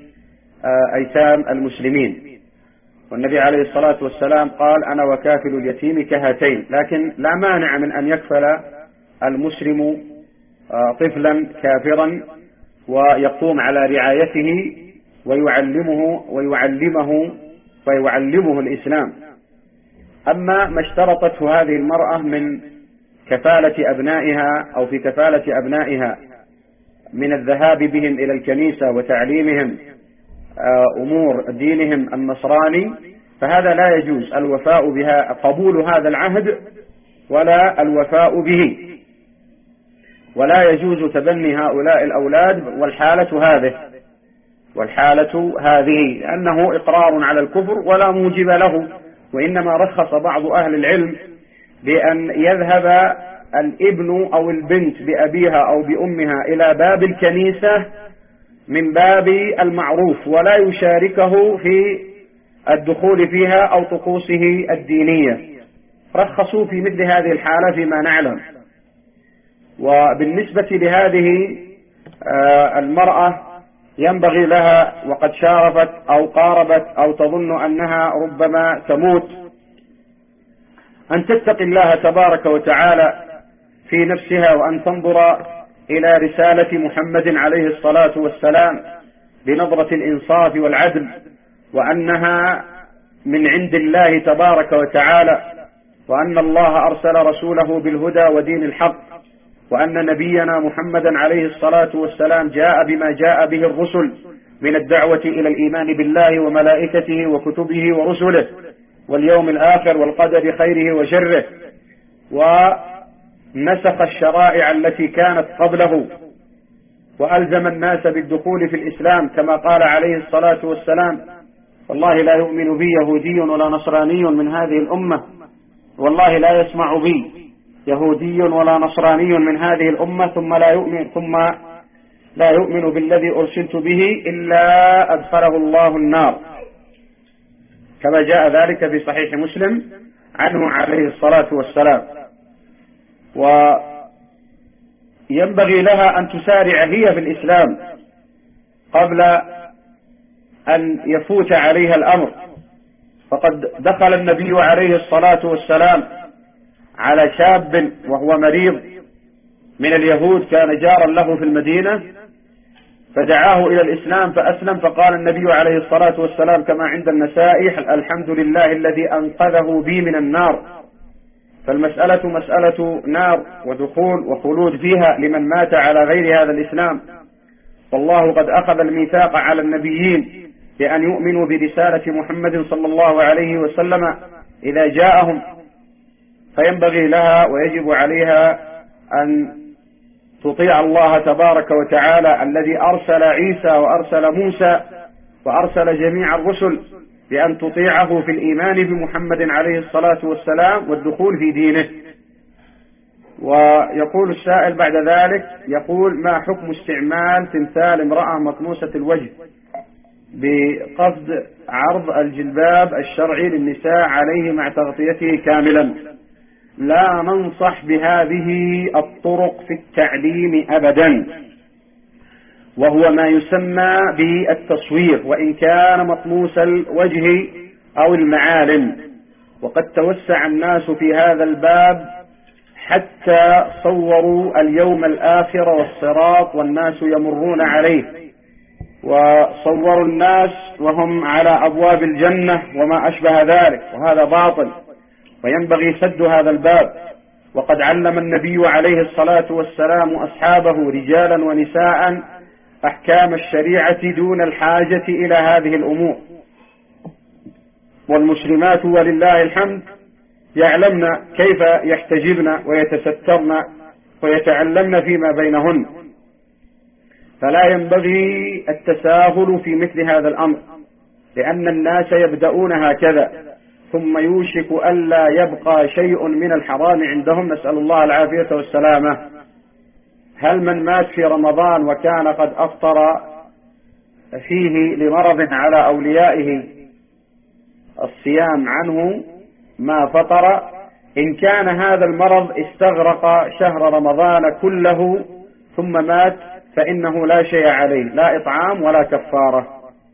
لأيتام المسلمين، والنبي عليه الصلاة والسلام قال أنا وكافل اليتيم كهاتين، لكن لا مانع من أن يكفل المسلم طفلا كافرا ويقوم على رعايته ويعلمه ويعلمه ويعلمه الإسلام. أما ما اشترطته هذه المرأة من كفالة أبنائها أو في كفالة أبنائها من الذهاب بهم إلى الكنيسة وتعليمهم أمور دينهم النصراني، فهذا لا يجوز الوفاء بها، قبول هذا العهد ولا الوفاء به، ولا يجوز تبني هؤلاء الأولاد والحالة هذه والحالة هذه لأنه إقرار على الكفر ولا موجب له. وإنما رخص بعض أهل العلم بأن يذهب الابن أو البنت بأبيها أو بأمها إلى باب الكنيسة من باب المعروف، ولا يشاركه في الدخول فيها أو طقوسه الدينية. رخصوا في مثل هذه الحالة فيما نعلم. وبالنسبة لهذه المرأة ينبغي لها وقد شارفت أو قاربت أو تظن أنها ربما تموت أن تتقي الله تبارك وتعالى في نفسها، وأن تنظر إلى رسالة محمد عليه الصلاة والسلام بنظرة الإنصاف والعدل، وأنها من عند الله تبارك وتعالى، وأن الله أرسل رسوله بالهدى ودين الحق، وأن نبينا محمدا عليه الصلاة والسلام جاء بما جاء به الرسل من الدعوة إلى الإيمان بالله وملائكته وكتبه ورسله واليوم الآخر والقدر خيره وشره، ونسخ الشرائع التي كانت قبله وألزم الناس بالدخول في الإسلام كما قال عليه الصلاة والسلام والله لا يؤمن بي يهودي ولا نصراني من هذه الأمة، والله لا يسمع بي يهودي ولا نصراني من هذه الأمة ثم لا يؤمن ثم لا يؤمن بالذي أرسلت به إلا أدخله الله النار، كما جاء ذلك في صحيح مسلم عنه عليه الصلاة والسلام. وينبغي لها أن تسارع هي في الإسلام قبل أن يفوت عليها الأمر، فقد دخل النبي عليه الصلاة والسلام على شاب وهو مريض من اليهود كان جارا له في المدينة، فدعاه إلى الإسلام فأسلم، فقال النبي عليه الصلاة والسلام كما عند النسائي الحمد لله الذي أنقذه بي من النار. فالمسألة مسألة نار ودخول وخلود فيها لمن مات على غير هذا الإسلام، والله قد أخذ الميثاق على النبيين بأن يؤمنوا برسالة محمد صلى الله عليه وسلم إذا جاءهم، فينبغي لها ويجب عليها أن تطيع الله تبارك وتعالى الذي أرسل عيسى وأرسل موسى وأرسل جميع الرسل، بأن تطيعه في الإيمان بمحمد عليه الصلاة والسلام والدخول في دينه. ويقول السائل بعد ذلك يقول ما حكم استعمال تمثال امرأة مطموسة الوجه بقصد عرض الجلباب الشرعي للنساء عليه مع تغطيته كاملا؟ لا ننصح بهذه الطرق في التعليم أبدا، وهو ما يسمى بالتصوير وإن كان مطموس الوجه أو المعالم، وقد توسع الناس في هذا الباب حتى صوروا اليوم الآخر والصراط والناس يمرون عليه، وصوروا الناس وهم على أبواب الجنة وما أشبه ذلك، وهذا باطل وينبغي سد هذا الباب. وقد علم النبي عليه الصلاة والسلام أصحابه رجالا ونساء أحكام الشريعة دون الحاجة إلى هذه الأمور، والمسلمات ولله الحمد يعلمن كيف يحتجبن ويتسترن ويتعلمن فيما بينهن. فلا ينبغي التساهل في مثل هذا الأمر، لأن الناس يبدأون هكذا ثم يوشك ألا يبقى شيء من الحرام عندهم، نسأل الله العافية والسلامة. هل من مات في رمضان وكان قد أفطر فيه لمرض على أوليائه الصيام عنه ما فطر، إن كان هذا المرض استغرق شهر رمضان كله ثم مات فإنه لا شيء عليه، لا إطعام ولا كفارة.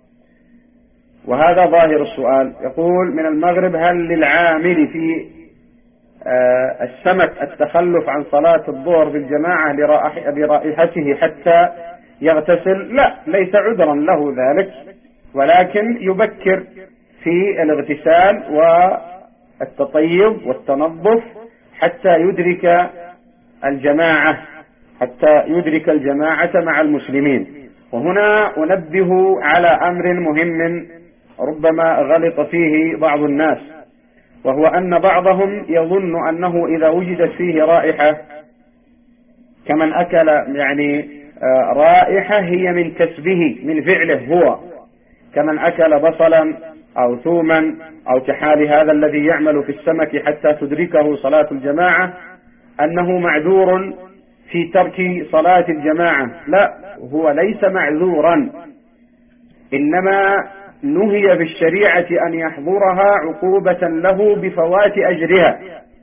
وهذا ظاهر السؤال. يقول من المغرب: هل للعامل في السمك التخلف عن صلاة الظهر بالجماعة لرائحته حتى يغتسل؟ لا، ليس عذرا له ذلك، ولكن يبكر في الاغتسال والتطيب والتنظف حتى يدرك الجماعة حتى يدرك الجماعة مع المسلمين. وهنا أنبه على أمر مهم ربما غلط فيه بعض الناس، وهو أن بعضهم يظن أنه إذا وجدت فيه رائحة كمن أكل يعني رائحة هي من كسبه من فعله هو، كمن أكل بصلا أو ثوما أو كحال هذا الذي يعمل في السمك حتى تدركه صلاة الجماعة، أنه معذور في ترك صلاة الجماعة. لا، هو ليس معذورا، إنما نهي في الشريعة أن يحضرها عقوبة له بفوات أجرها.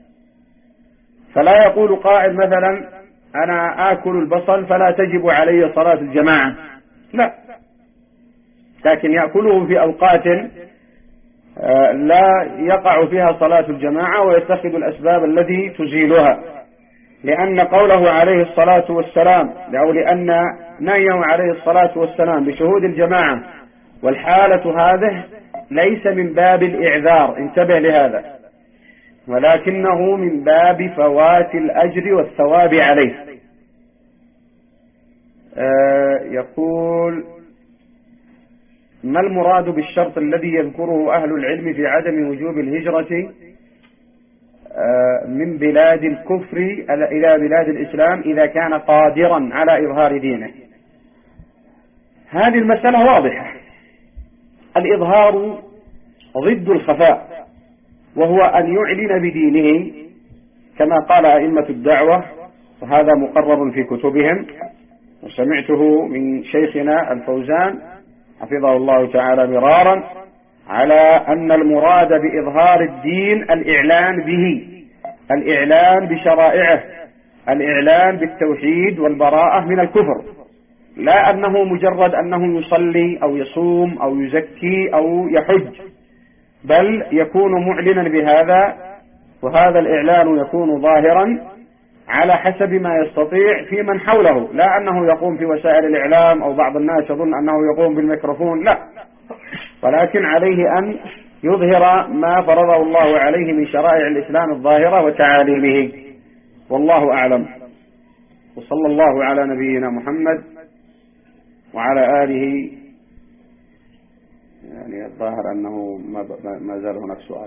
فلا يقول قائل مثلا: أنا آكل البصل فلا تجب علي صلاة الجماعة، لا، لكن يأكله في أوقات لا يقع فيها صلاة الجماعة ويتخذ الأسباب التي تزيلها، لأن قوله عليه الصلاة والسلام أو لأن نهيه عليه الصلاة والسلام بشهود الجماعة والحالة هذه ليس من باب الإعذار، انتبه لهذا، ولكنه من باب فوات الأجر والثواب عليه. آه يقول: ما المراد بالشرط الذي يذكره أهل العلم في عدم وجوب الهجرة آه من بلاد الكفر إلى بلاد الإسلام إذا كان قادرا على إظهار دينه؟ هذه المسألة واضحة. الإظهار ضد الخفاء، وهو أن يعلن بدينه كما قال أئمة الدعوة، وهذا مقرر في كتبهم، وسمعته من شيخنا الفوزان حفظه الله تعالى مرارا، على أن المراد بإظهار الدين الإعلان به، الإعلان بشرائعه، الإعلان بالتوحيد والبراءة من الكفر، لا أنه مجرد أنه يصلي أو يصوم أو يزكي أو يحج، بل يكون معلنا بهذا، وهذا الإعلان يكون ظاهرا على حسب ما يستطيع في من حوله، لا أنه يقوم في وسائل الإعلام أو بعض الناس يظن أنه يقوم بالميكروفون، لا، ولكن عليه أن يظهر ما فرضه الله عليه من شرائع الإسلام الظاهرة وتعاليمه، والله أعلم. وصلى الله على نبينا محمد وعلى آله. يعني الظاهر أنه ما زال هناك سؤال.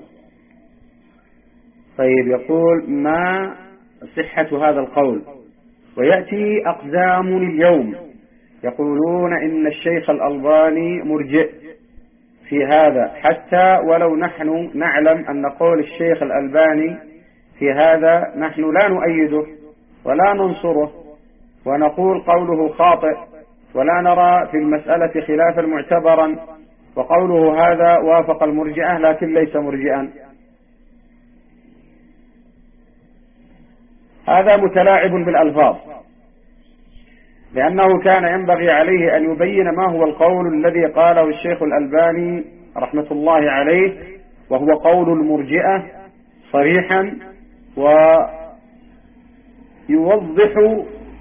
طيب، يقول: ما صحة هذا القول؟ ويأتي أقزام اليوم يقولون إن الشيخ الألباني مرجئ في هذا، حتى ولو نحن نعلم أن قول الشيخ الألباني في هذا نحن لا نؤيده ولا ننصره، ونقول قوله خاطئ، ولا نرى في المسألة خلافا معتبرا، وقوله هذا وافق المرجئة لكن ليس مرجئا. هذا متلاعب بالألفاظ، لأنه كان ينبغي عليه أن يبين ما هو القول الذي قاله الشيخ الألباني رحمة الله عليه، وهو قول المرجئة صريحا، ويوضح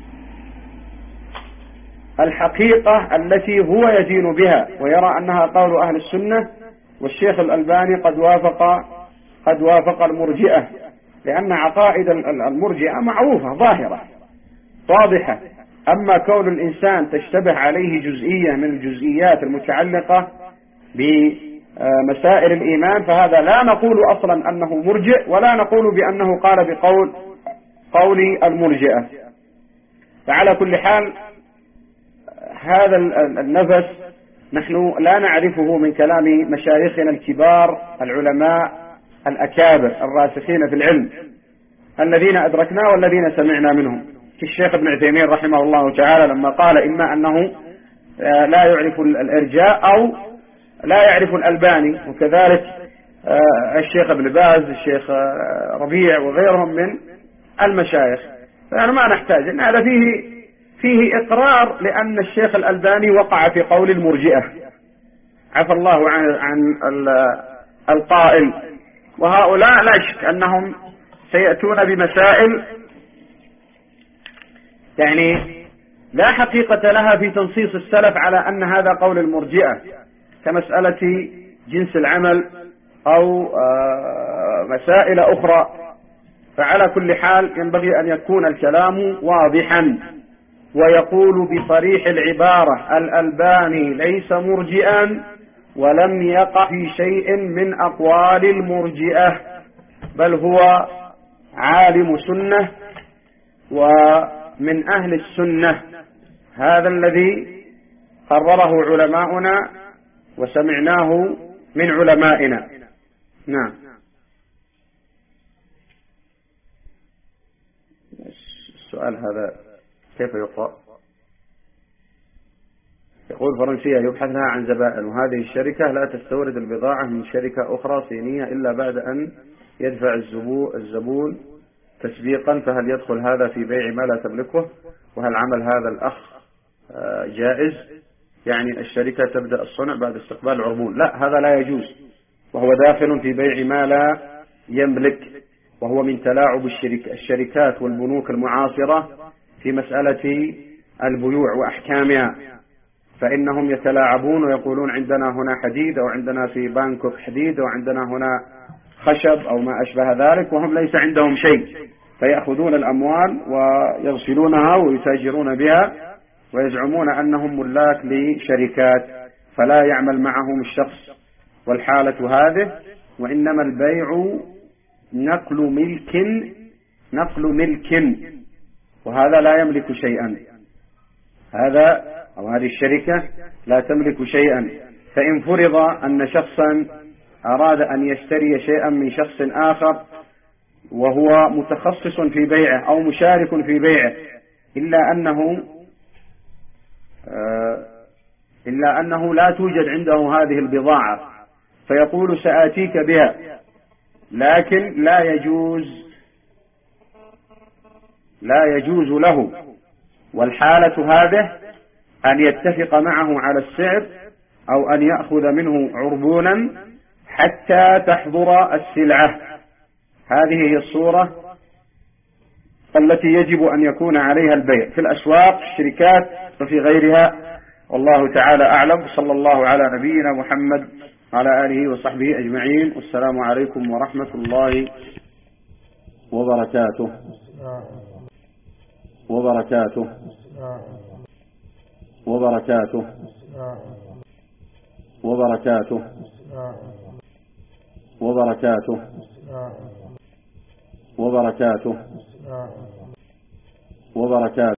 الحقيقة التي هو يدين بها ويرى أنها قول أهل السنة، والشيخ الألباني قد وافق قد وافق المرجئة، لأن عقائد المرجئة معروفة ظاهرة واضحة. أما كون الإنسان تشتبه عليه جزئية من الجزئيات المتعلقة بمسائل الإيمان فهذا لا نقول أصلا أنه مرجئ، ولا نقول بأنه قال بقول قول المرجئة. فعلى كل حال هذا النفس نحن لا نعرفه من كلام مشايخنا الكبار العلماء الأكابر الراسخين في العلم الذين أدركنا والذين سمعنا منهم، كالشيخ ابن عثيمين رحمه الله تعالى لما قال إما أنه لا يعرف الإرجاء أو لا يعرف الألباني، وكذلك الشيخ ابن باز الشيخ ربيع وغيرهم من المشايخ. فأنا ما نحتاج إن هذا فيه فيه إقرار لأن الشيخ الألباني وقع في قول المرجئة عفى الله عن عن القائل، وهؤلاء لا شك أنهم سيأتون بمسائل يعني لا حقيقة لها في تنصيص السلف على أن هذا قول المرجئة، كمسألة جنس العمل أو مسائل أخرى. فعلى كل حال ينبغي أن يكون الكلام واضحا، ويقول بصريح العبارة الألباني ليس مرجئا ولم يقع في شيء من أقوال المرجئة، بل هو عالم سنة ومن أهل السنة. هذا الذي قرره علماؤنا وسمعناه من علمائنا. نعم. السؤال هذا كيف يقرأ؟ يقول فرنسية يبحث لها عن زبائن، وهذه الشركة لا تستورد البضاعة من شركة أخرى صينية إلا بعد أن يدفع الزبون تسبيقا، فهل يدخل هذا في بيع ما لا تملكه؟ وهل عمل هذا الأخ جائز؟ يعني الشركة تبدأ الصنع بعد استقبال العربون. لا، هذا لا يجوز، وهو داخل في بيع ما لا يملك، وهو من تلاعب الشركات والبنوك المعاصرة في مسألة البيوع وأحكامها. فإنهم يتلاعبون ويقولون عندنا هنا حديد، أو عندنا في بانكوك حديد، أو عندنا هنا خشب أو ما أشبه ذلك، وهم ليس عندهم شيء، فيأخذون الأموال ويغسلونها ويتاجرون بها ويزعمون أنهم ملاك لشركات، فلا يعمل معهم الشخص والحالة هذه، وإنما البيع نقل ملك نقل ملك وهذا لا يملك شيئا، هذا أو هذه الشركة لا تملك شيئا. فإن فرض أن شخصا أراد أن يشتري شيئا من شخص آخر وهو متخصص في بيعه أو مشارك في بيعه، إلا أنه إلا أنه لا توجد عنده هذه البضاعة، فيقول سآتيك بها، لكن لا يجوز لا يجوز له والحالة هذه أن يتفق معه على السعر أو أن يأخذ منه عربونا حتى تحضر السلعة. هذه هي الصورة التي يجب أن يكون عليها البيع في الأسواق الشركات وفي غيرها، والله تعالى أعلم. صلى الله على نبينا محمد وعلى آله وصحبه أجمعين، والسلام عليكم ورحمة الله وبركاته وبركاته وبركاته وبركاته وبركاته وبركاته وبركاته